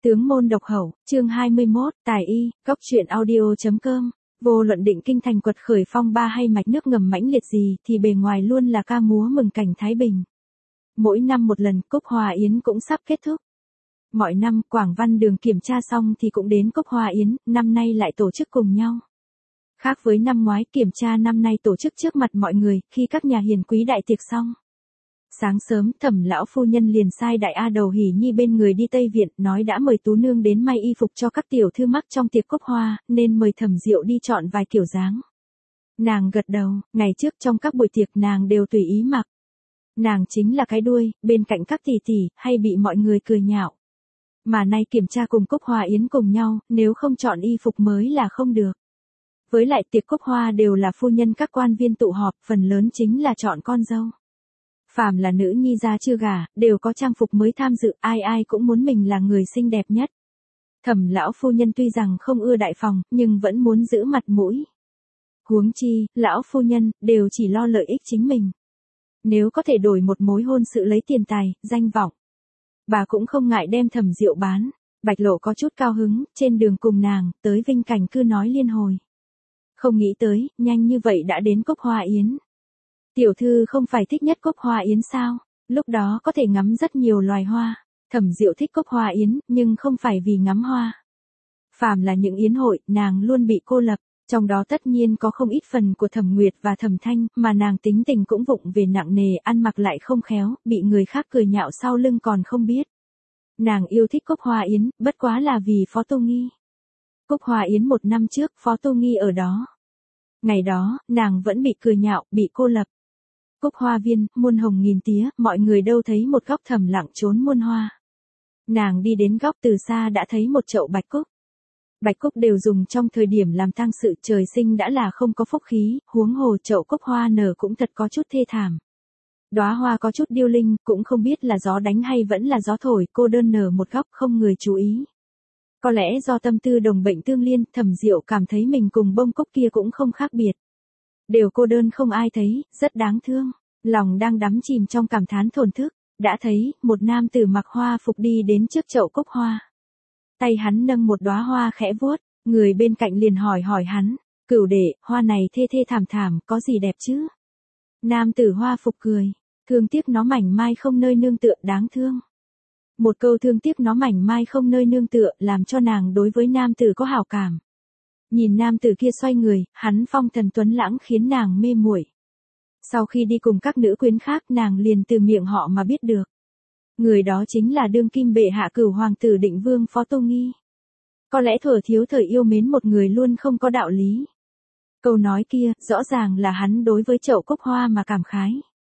Tướng môn độc hậu, chương 21, tài y, góc truyện audio.com. Vô luận định kinh thành quật khởi phong ba hay mạch nước ngầm mãnh liệt gì thì bề ngoài luôn là ca múa mừng cảnh Thái Bình. Mỗi năm một lần Cúc Hoa Yến cũng sắp kết thúc. Mọi năm Quảng Văn Đường kiểm tra xong thì cũng đến Cúc Hoa Yến, năm nay lại tổ chức cùng nhau. Khác với năm ngoái, kiểm tra năm nay tổ chức trước mặt mọi người khi các nhà hiền quý đại tiệc xong. Sáng sớm Thẩm lão phu nhân liền sai đại A Đầu Hỉ Nhi bên người đi Tây Viện, nói đã mời Tú Nương đến may y phục cho các tiểu thư mắc trong tiệc Cúc Hoa, nên mời Thẩm Diệu đi chọn vài kiểu dáng. Nàng gật đầu, ngày trước trong các buổi tiệc nàng đều tùy ý mặc. Nàng chính là cái đuôi, bên cạnh các tỷ tỷ, hay bị mọi người cười nhạo. Mà nay kiểm tra cùng Cúc Hoa Yến cùng nhau, nếu không chọn y phục mới là không được. Với lại tiệc Cúc Hoa đều là phu nhân các quan viên tụ họp, phần lớn chính là chọn con dâu. Phàm là nữ nhi gia chưa gả, đều có trang phục mới tham dự, ai ai cũng muốn mình là người xinh đẹp nhất. Thẩm lão phu nhân tuy rằng không ưa đại phòng, nhưng vẫn muốn giữ mặt mũi. Huống chi, lão phu nhân, đều chỉ lo lợi ích chính mình. Nếu có thể đổi một mối hôn sự lấy tiền tài, danh vọng, bà cũng không ngại đem Thẩm Diệu bán. Bạch Lộ có chút cao hứng, trên đường cùng nàng, tới Vinh Cảnh cứ nói liên hồi. Không nghĩ tới, nhanh như vậy đã đến Cúc Hoa Yến. Tiểu thư không phải thích nhất Cúc Hoa Yến sao? Lúc đó có thể ngắm rất nhiều loài hoa. Thẩm Diệu thích Cúc Hoa Yến, nhưng không phải vì ngắm hoa. Phàm là những yến hội, nàng luôn bị cô lập. Trong đó tất nhiên có không ít phần của Thẩm Nguyệt và Thẩm Thanh, mà nàng tính tình cũng vụng về nặng nề, ăn mặc lại không khéo, bị người khác cười nhạo sau lưng còn không biết. Nàng yêu thích Cúc Hoa Yến, bất quá là vì Phó Tô Nghi. Cúc Hoa Yến một năm trước, Phó Tô Nghi ở đó. Ngày đó, nàng vẫn bị cười nhạo, bị cô lập. Cúc Hoa Viên, muôn hồng nghìn tía, mọi người đâu thấy một góc thầm lặng trốn muôn hoa. Nàng đi đến góc từ xa đã thấy một chậu bạch cúc. Bạch cúc đều dùng trong thời điểm làm tang sự, trời sinh đã là không có phúc khí, huống hồ chậu cúc hoa nở cũng thật có chút thê thảm. Đóa hoa có chút điêu linh, cũng không biết là gió đánh hay vẫn là gió thổi, cô đơn nở một góc không người chú ý. Có lẽ do tâm tư đồng bệnh tương liên, Thẩm Diệu cảm thấy mình cùng bông cúc kia cũng không khác biệt. Đều cô đơn không ai thấy, rất đáng thương. Lòng đang đắm chìm trong cảm thán thổn thức, đã thấy một nam tử mặc hoa phục đi đến trước chậu cúc hoa. Tay hắn nâng một đóa hoa khẽ vuốt, người bên cạnh liền hỏi hắn, Cửu đệ, hoa này thê thê thảm thảm, có gì đẹp chứ? Nam tử hoa phục cười, thương tiếc nó mảnh mai không nơi nương tựa, đáng thương. Một câu thương tiếc nó mảnh mai không nơi nương tựa làm cho nàng đối với nam tử có hảo cảm. Nhìn nam tử kia xoay người, hắn phong thần tuấn lãng khiến nàng mê muội. Sau khi đi cùng các nữ quyến khác nàng liền từ miệng họ mà biết được. Người đó chính là đương kim bệ hạ Cửu hoàng tử Định Vương Phó Tô Nghi. Có lẽ thuở thiếu thời yêu mến một người luôn không có đạo lý. Câu nói kia, rõ ràng là hắn đối với chậu cúc hoa mà cảm khái.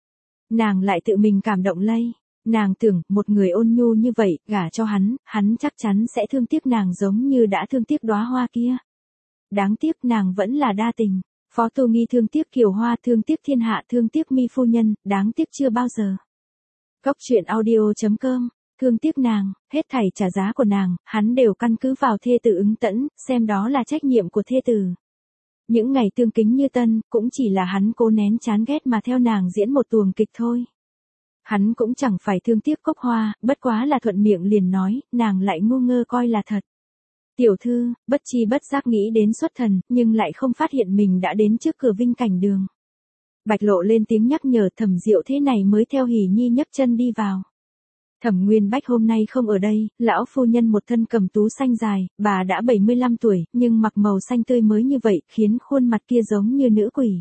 Nàng lại tự mình cảm động lây. Nàng tưởng, một người ôn nhu như vậy, gả cho hắn chắc chắn sẽ thương tiếc nàng giống như đã thương tiếc đóa hoa kia. Đáng tiếc nàng vẫn là đa tình. Phó Tô Nghi thương tiếc Kiều Hoa, thương tiếc thiên hạ, thương tiếc Mi phu nhân, đáng tiếc chưa bao giờ. Góc truyện audio.com, thương tiếc nàng, hết thảy trả giá của nàng, hắn đều căn cứ vào thê tử ứng tẫn, xem đó là trách nhiệm của thê tử. Những ngày tương kính như tân, cũng chỉ là hắn cố nén chán ghét mà theo nàng diễn một tuồng kịch thôi. Hắn cũng chẳng phải thương tiếc Cúc Hoa, bất quá là thuận miệng liền nói, nàng lại ngu ngơ coi là thật. Tiểu thư, bất chi bất giác nghĩ đến xuất thần, nhưng lại không phát hiện mình đã đến trước cửa Vinh Cảnh Đường. Bạch Lộ lên tiếng nhắc nhở, Thẩm Diệu thế này mới theo Hỉ Nhi nhấc chân đi vào. Thẩm Nguyên Bách hôm nay không ở đây, lão phu nhân một thân cầm tú xanh dài, bà đã 75 tuổi, nhưng mặc màu xanh tươi mới như vậy, khiến khuôn mặt kia giống như nữ quỷ.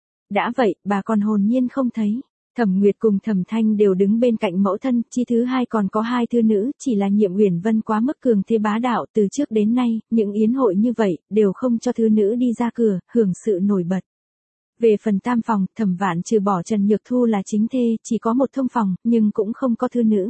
Đã vậy, bà còn hồn nhiên không thấy. Thẩm Nguyệt cùng Thẩm Thanh đều đứng bên cạnh mẫu thân, chi thứ hai còn có hai thư nữ, chỉ là Nhiệm Uyển Vân quá mức cường thế bá đạo, từ trước đến nay, những yến hội như vậy, đều không cho thư nữ đi ra cửa, hưởng sự nổi bật. Về phần tam phòng, Thẩm Vạn trừ bỏ Trần Nhược Thu là chính thê, chỉ có một thông phòng, nhưng cũng không có thư nữ.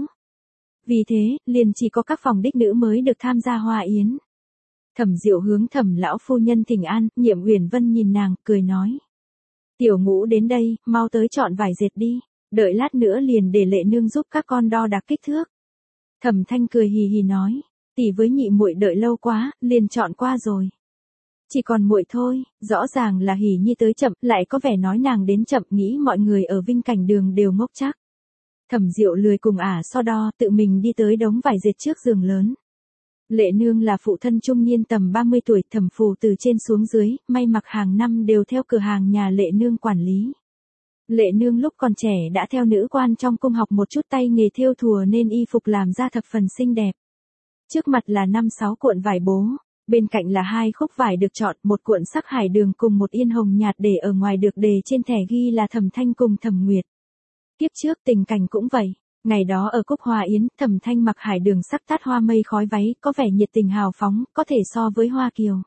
Vì thế, liền chỉ có các phòng đích nữ mới được tham gia hoa yến. Thẩm Diệu hướng Thẩm lão phu nhân thỉnh an, Nhiệm Uyển Vân nhìn nàng, cười nói. Tiểu Ngũ đến đây, mau tới chọn vải dệt đi, đợi lát nữa liền để Lệ nương giúp các con đo đạc kích thước. Thẩm Thanh cười hì hì nói, tỷ với nhị muội đợi lâu quá, liền chọn qua rồi. Chỉ còn muội thôi, rõ ràng là Hỉ Nhi tới chậm, lại có vẻ nói nàng đến chậm, nghĩ mọi người ở Vinh Cảnh Đường đều ngốc chắc. Thẩm Diệu lười cùng ả so đo, tự mình đi tới đống vải dệt trước giường lớn. Lệ nương là phụ thân trung niên tầm 30 tuổi, thẩm phủ từ trên xuống dưới, may mặc hàng năm đều theo cửa hàng nhà lệ nương quản lý. Lệ nương lúc còn trẻ đã theo nữ quan trong cung học một chút tay nghề thêu thùa nên y phục làm ra thập phần xinh đẹp. Trước mặt là 5-6 cuộn vải bố, bên cạnh là 2 khúc vải được chọn, một cuộn sắc hải đường cùng một yên hồng nhạt để ở ngoài được đề trên thẻ ghi là Thẩm Thanh cùng Thẩm Nguyệt. Kiếp trước tình cảnh cũng vậy, ngày đó ở Cúc Hoa Yến, Thẩm Thanh mặc hải đường sắc tát hoa mây khói váy, có vẻ nhiệt tình hào phóng, có thể so với Hoa Kiều.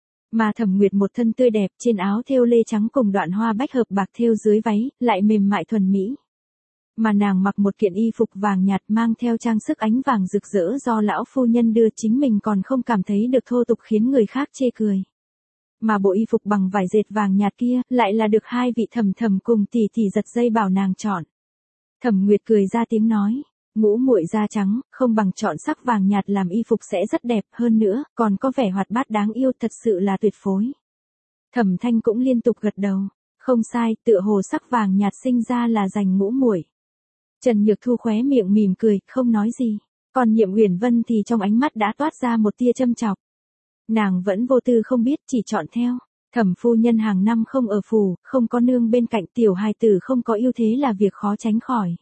Mà Thẩm Nguyệt một thân tươi đẹp, trên áo thêu lê trắng cùng đoạn hoa bách hợp bạc thêu dưới váy, lại mềm mại thuần mỹ. Mà nàng mặc một kiện y phục vàng nhạt mang theo trang sức ánh vàng rực rỡ do lão phu nhân đưa, chính mình còn không cảm thấy được thô tục khiến người khác chê cười. Mà bộ y phục bằng vải dệt vàng nhạt kia, lại là được 2 vị thẩm thẩm cùng tỷ tỷ giật dây bảo nàng chọn. Thẩm Nguyệt cười ra tiếng nói, ngũ muội da trắng, không bằng chọn sắc vàng nhạt làm y phục sẽ rất đẹp, hơn nữa, còn có vẻ hoạt bát đáng yêu, thật sự là tuyệt phối. Thẩm Thanh cũng liên tục gật đầu, không sai, tựa hồ sắc vàng nhạt sinh ra là dành ngũ muội. Trần Nhược Thu khóe miệng mỉm cười, không nói gì, còn Nhiệm Uyển Vân thì trong ánh mắt đã toát ra một tia châm chọc. Nàng vẫn vô tư không biết, chỉ chọn theo. Thẩm phu nhân hàng năm không ở phủ, không có nương bên cạnh, tiểu hài tử không có ưu thế là việc khó tránh khỏi.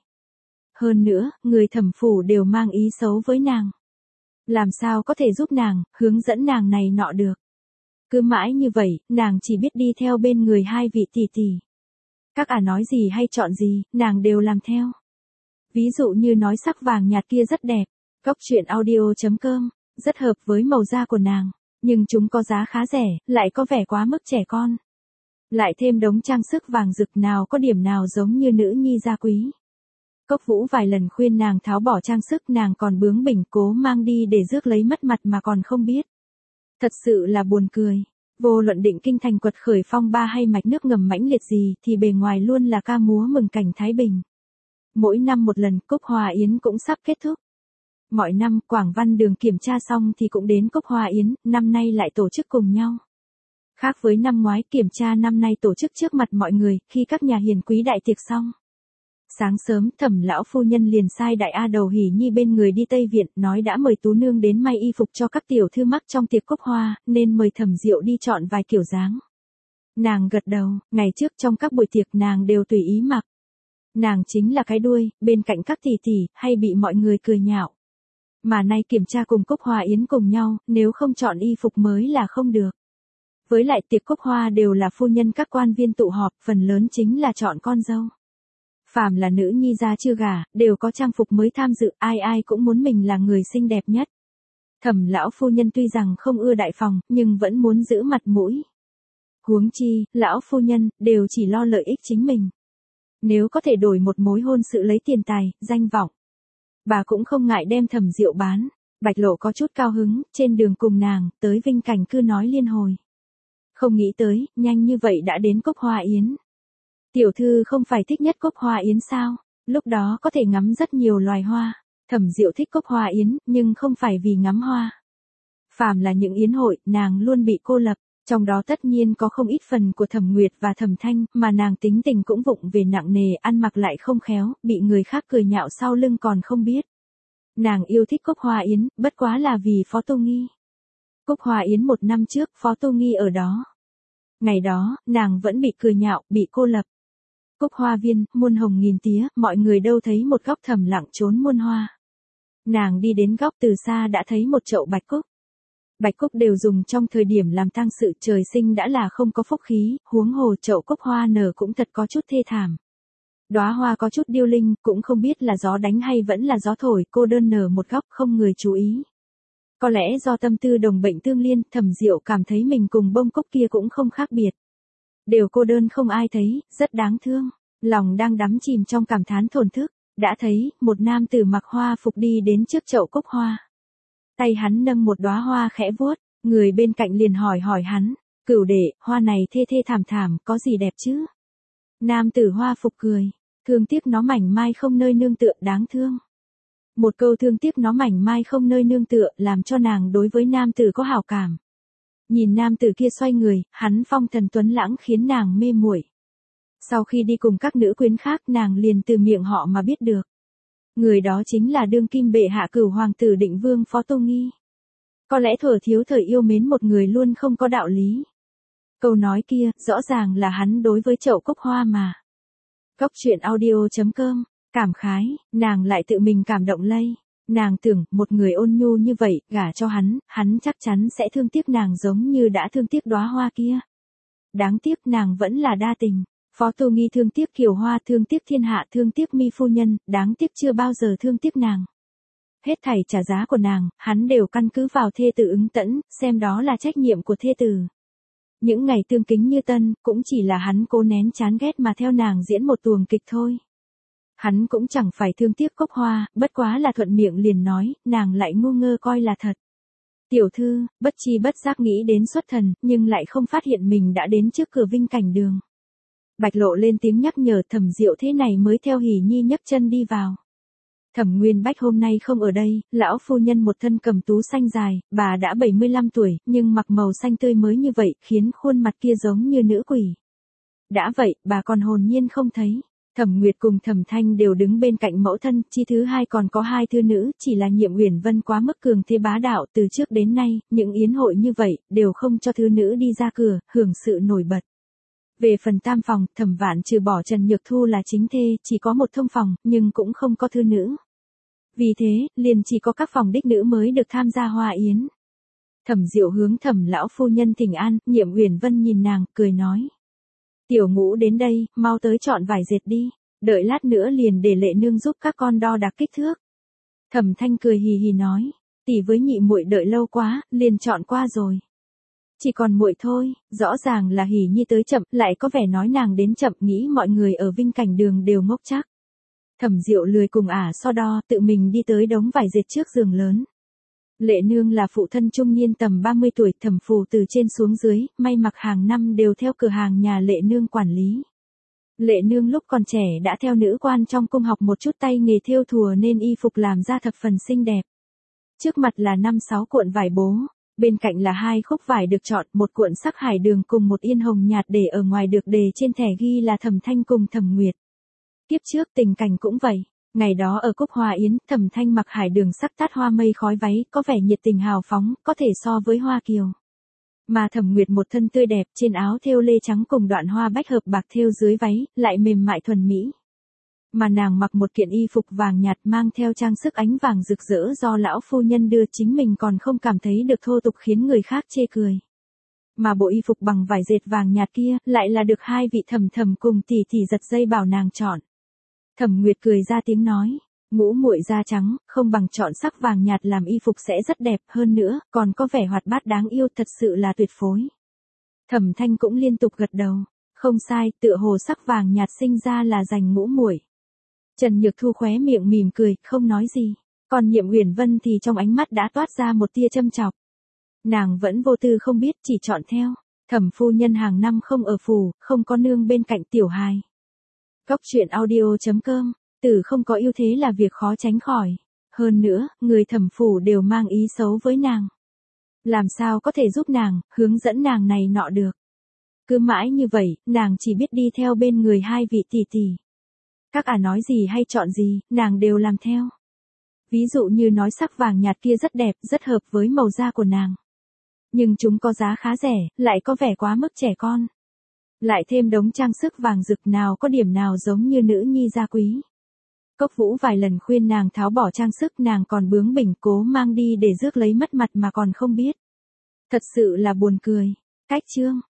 Hơn nữa, người thẩm phủ đều mang ý xấu với nàng. Làm sao có thể giúp nàng, hướng dẫn nàng này nọ được. Cứ mãi như vậy, nàng chỉ biết đi theo bên người 2 vị tỷ tỷ. Các nói gì hay chọn gì, nàng đều làm theo. Ví dụ như nói sắc vàng nhạt kia rất đẹp, Cóc truyện audio.com, rất hợp với màu da của nàng, nhưng chúng có giá khá rẻ, lại có vẻ quá mức trẻ con. Lại thêm đống trang sức vàng rực, nào có điểm nào giống như nữ nhi gia quý. Cốc Vũ vài lần khuyên nàng tháo bỏ trang sức, nàng còn bướng bỉnh cố mang đi để rước lấy mất mặt mà còn không biết. Thật sự là buồn cười. Vô luận Định Kinh Thành quật khởi phong ba hay mạch nước ngầm mãnh liệt gì thì bề ngoài luôn là ca múa mừng cảnh Thái Bình. Mỗi năm một lần, Cúc Hoa Yến cũng sắp kết thúc. Mọi năm Quảng Văn Đường kiểm tra xong thì cũng đến Cúc Hoa Yến, năm nay lại tổ chức cùng nhau. Khác với năm ngoái, kiểm tra năm nay tổ chức trước mặt mọi người, khi các nhà hiền quý đại tiệc xong. Sáng sớm, Thẩm lão phu nhân liền sai đại A Đầu Hỉ Nhi bên người đi Tây Viện, nói đã mời Tú nương đến may y phục cho các tiểu thư mắc trong tiệc Cúc Hoa, nên mời Thẩm Diệu đi chọn vài kiểu dáng. Nàng gật đầu, ngày trước trong các buổi tiệc nàng đều tùy ý mặc. Nàng chính là cái đuôi, bên cạnh các tỷ tỷ, hay bị mọi người cười nhạo. Mà nay kiểm tra cùng Cúc Hoa Yến cùng nhau, nếu không chọn y phục mới là không được. Với lại tiệc Cúc Hoa đều là phu nhân các quan viên tụ họp, phần lớn chính là chọn con dâu. Phàm là nữ nhi gia chưa gả, đều có trang phục mới tham dự, ai ai cũng muốn mình là người xinh đẹp nhất. Thẩm lão phu nhân tuy rằng không ưa đại phòng, nhưng vẫn muốn giữ mặt mũi. Huống chi, lão phu nhân, đều chỉ lo lợi ích chính mình. Nếu có thể đổi một mối hôn sự lấy tiền tài, danh vọng, bà cũng không ngại đem Thẩm Diệu bán. Bạch Lộ có chút cao hứng, trên đường cùng nàng, tới Vinh Cảnh cứ nói liên hồi. Không nghĩ tới, nhanh như vậy đã đến Cúc Hoa Yến. Tiểu thư không phải thích nhất Cúc Hoa Yến sao? Lúc đó có thể ngắm rất nhiều loài hoa. Thẩm Diệu thích Cúc Hoa Yến, nhưng không phải vì ngắm hoa. Phàm là những yến hội, nàng luôn bị cô lập. Trong đó tất nhiên có không ít phần của Thẩm Nguyệt và Thẩm Thanh, mà nàng tính tình cũng vụng về nặng nề, ăn mặc lại không khéo, bị người khác cười nhạo sau lưng còn không biết. Nàng yêu thích Cúc Hoa Yến, bất quá là vì Phó Tô Nghi. Cúc Hoa Yến 1 năm trước, Phó Tô Nghi ở đó. Ngày đó, nàng vẫn bị cười nhạo, bị cô lập. Cúc Hoa Viên, muôn hồng nghìn tía, mọi người đâu thấy một góc thầm lặng trốn muôn hoa. Nàng đi đến góc từ xa đã thấy một chậu bạch cúc. Bạch cúc đều dùng trong thời điểm làm tang sự, trời sinh đã là không có phúc khí, huống hồ chậu cúc hoa nở cũng thật có chút thê thảm. Đóa hoa có chút điêu linh, cũng không biết là gió đánh hay vẫn là gió thổi, cô đơn nở một góc không người chú ý. Có lẽ do tâm tư đồng bệnh tương liên, Thẩm Diệu cảm thấy mình cùng bông cúc kia cũng không khác biệt. Đều cô đơn không ai thấy, rất đáng thương. Lòng đang đắm chìm trong cảm thán thổn thức, đã thấy, một nam tử mặc hoa phục đi đến trước chậu cúc hoa. Tay hắn nâng một đóa hoa khẽ vuốt, người bên cạnh liền hỏi hắn, Cửu đệ, hoa này thê thê thảm thảm, có gì đẹp chứ? Nam tử hoa phục cười, thương tiếc nó mảnh mai không nơi nương tựa, đáng thương. Một câu thương tiếc nó mảnh mai không nơi nương tựa, làm cho nàng đối với nam tử có hảo cảm. Nhìn nam tử kia xoay người, hắn phong thần tuấn lãng khiến nàng mê muội. Sau khi đi cùng các nữ quyến khác, nàng liền từ miệng họ mà biết được. Người đó chính là đương kim bệ hạ Cửu hoàng tử Định Vương Phó Tô Nghi. Có lẽ thuở thiếu thời yêu mến một người luôn không có đạo lý. Câu nói kia, rõ ràng là hắn đối với chậu cúc hoa mà. Góc truyện audio.com, cảm khái, nàng lại tự mình cảm động lây. Nàng tưởng, một người ôn nhu như vậy, gả cho hắn chắc chắn sẽ thương tiếc nàng giống như đã thương tiếc đóa hoa kia. Đáng tiếc nàng vẫn là đa tình. Phó Tô Nghi thương tiếc Kiều Hoa, thương tiếc thiên hạ, thương tiếc Mi phu nhân, đáng tiếc chưa bao giờ thương tiếc nàng. Hết thảy trả giá của nàng, hắn đều căn cứ vào thê tử ứng tẫn, xem đó là trách nhiệm của thê tử. Những ngày tương kính như tân, cũng chỉ là hắn cố nén chán ghét mà theo nàng diễn một tuồng kịch thôi. Hắn cũng chẳng phải thương tiếc cốc hoa, bất quá là thuận miệng liền nói, nàng lại ngu ngơ coi là thật. Tiểu thư, bất chi bất giác nghĩ đến xuất thần, nhưng lại không phát hiện mình đã đến trước cửa Vinh Cảnh Đường. Bạch Lộ lên tiếng nhắc nhở, Thẩm Diệu thế này mới theo Hỉ Nhi nhấc chân đi vào. Thẩm Nguyên Bách hôm nay không ở đây, lão phu nhân một thân cầm tú xanh dài, bà đã 75 tuổi, nhưng mặc màu xanh tươi mới như vậy, khiến khuôn mặt kia giống như nữ quỷ. Đã vậy, bà còn hồn nhiên không thấy. Thẩm Nguyệt cùng Thẩm Thanh đều đứng bên cạnh mẫu thân, chi thứ hai còn có hai thư nữ, chỉ là Nhiệm Uyển Vân quá mức cường thế bá đạo, từ trước đến nay, những yến hội như vậy, đều không cho thư nữ đi ra cửa, hưởng sự nổi bật. Về phần tam phòng, Thẩm Vạn trừ bỏ Trần Nhược Thu là chính thê, chỉ có một thông phòng, nhưng cũng không có thư nữ. Vì thế, liền chỉ có các phòng đích nữ mới được tham gia hoa yến. Thẩm Diệu hướng Thẩm lão phu nhân thỉnh an, Nhiệm Uyển Vân nhìn nàng, cười nói. Tiểu Ngũ đến đây, mau tới chọn vải dệt đi, đợi lát nữa liền để Lệ nương giúp các con đo đạc kích thước. Thẩm Thanh cười hì hì nói, tỷ với nhị muội đợi lâu quá, liền chọn qua rồi. Chỉ còn muội thôi, rõ ràng là Hỉ Nhi tới chậm, lại có vẻ nói nàng đến chậm, nghĩ mọi người ở Vinh Cảnh Đường đều ngốc chắc. Thẩm Diệu lười cùng so đo, tự mình đi tới đống vải dệt trước giường lớn. Lệ nương là phụ thân trung niên tầm 30 tuổi, Thẩm Phù từ trên xuống dưới, may mặc hàng năm đều theo cửa hàng nhà Lệ nương quản lý. Lệ nương lúc còn trẻ đã theo nữ quan trong cung học một chút tay nghề thêu thùa nên y phục làm ra thập phần xinh đẹp. Trước mặt là 5-6 cuộn vải bố, bên cạnh là 2 khúc vải được chọn, một cuộn sắc hải đường cùng một yên hồng nhạt để ở ngoài được đề trên thẻ ghi là Thẩm Thanh cùng Thẩm Nguyệt. Kiếp trước tình cảnh cũng vậy. Ngày đó ở Cúc Hoa Yến, Thẩm Thanh mặc hải đường sắc tát hoa mây khói váy, có vẻ nhiệt tình hào phóng, có thể so với Hoa Kiều. Mà Thẩm Nguyệt một thân tươi đẹp, trên áo thêu lê trắng cùng đoạn hoa bách hợp bạc thêu dưới váy, lại mềm mại thuần mỹ. Mà nàng mặc một kiện y phục vàng nhạt mang theo trang sức ánh vàng rực rỡ do lão phu nhân đưa, chính mình còn không cảm thấy được thô tục khiến người khác chê cười. Mà bộ y phục bằng vải dệt vàng nhạt kia, lại là được hai vị Thẩm Thẩm cùng tỷ tỷ giật dây bảo nàng chọn. Thẩm Nguyệt cười ra tiếng nói, Ngũ muội da trắng, không bằng chọn sắc vàng nhạt làm y phục sẽ rất đẹp, hơn nữa, còn có vẻ hoạt bát đáng yêu, thật sự là tuyệt phối. Thẩm Thanh cũng liên tục gật đầu, không sai, tựa hồ sắc vàng nhạt sinh ra là dành Ngũ muội. Trần Nhược Thu khóe miệng mỉm cười, không nói gì, còn Nhiệm Uyển Vân thì trong ánh mắt đã toát ra một tia châm chọc. Nàng vẫn vô tư không biết, chỉ chọn theo. Thẩm phu nhân hàng năm không ở phủ, không có nương bên cạnh tiểu hài. Góc truyện audio.com, tử không có ưu thế là việc khó tránh khỏi. Hơn nữa, người Thẩm phủ đều mang ý xấu với nàng. Làm sao có thể giúp nàng, hướng dẫn nàng này nọ được. Cứ mãi như vậy, nàng chỉ biết đi theo bên người hai vị tỷ tỷ. Các nói gì hay chọn gì, nàng đều làm theo. Ví dụ như nói sắc vàng nhạt kia rất đẹp, rất hợp với màu da của nàng. Nhưng chúng có giá khá rẻ, lại có vẻ quá mức trẻ con. Lại thêm đống trang sức vàng rực, nào có điểm nào giống như nữ nhi gia quý. Cốc Vũ vài lần khuyên nàng tháo bỏ trang sức, nàng còn bướng bỉnh cố mang đi để rước lấy mất mặt mà còn không biết. Thật sự là buồn cười. Cách chương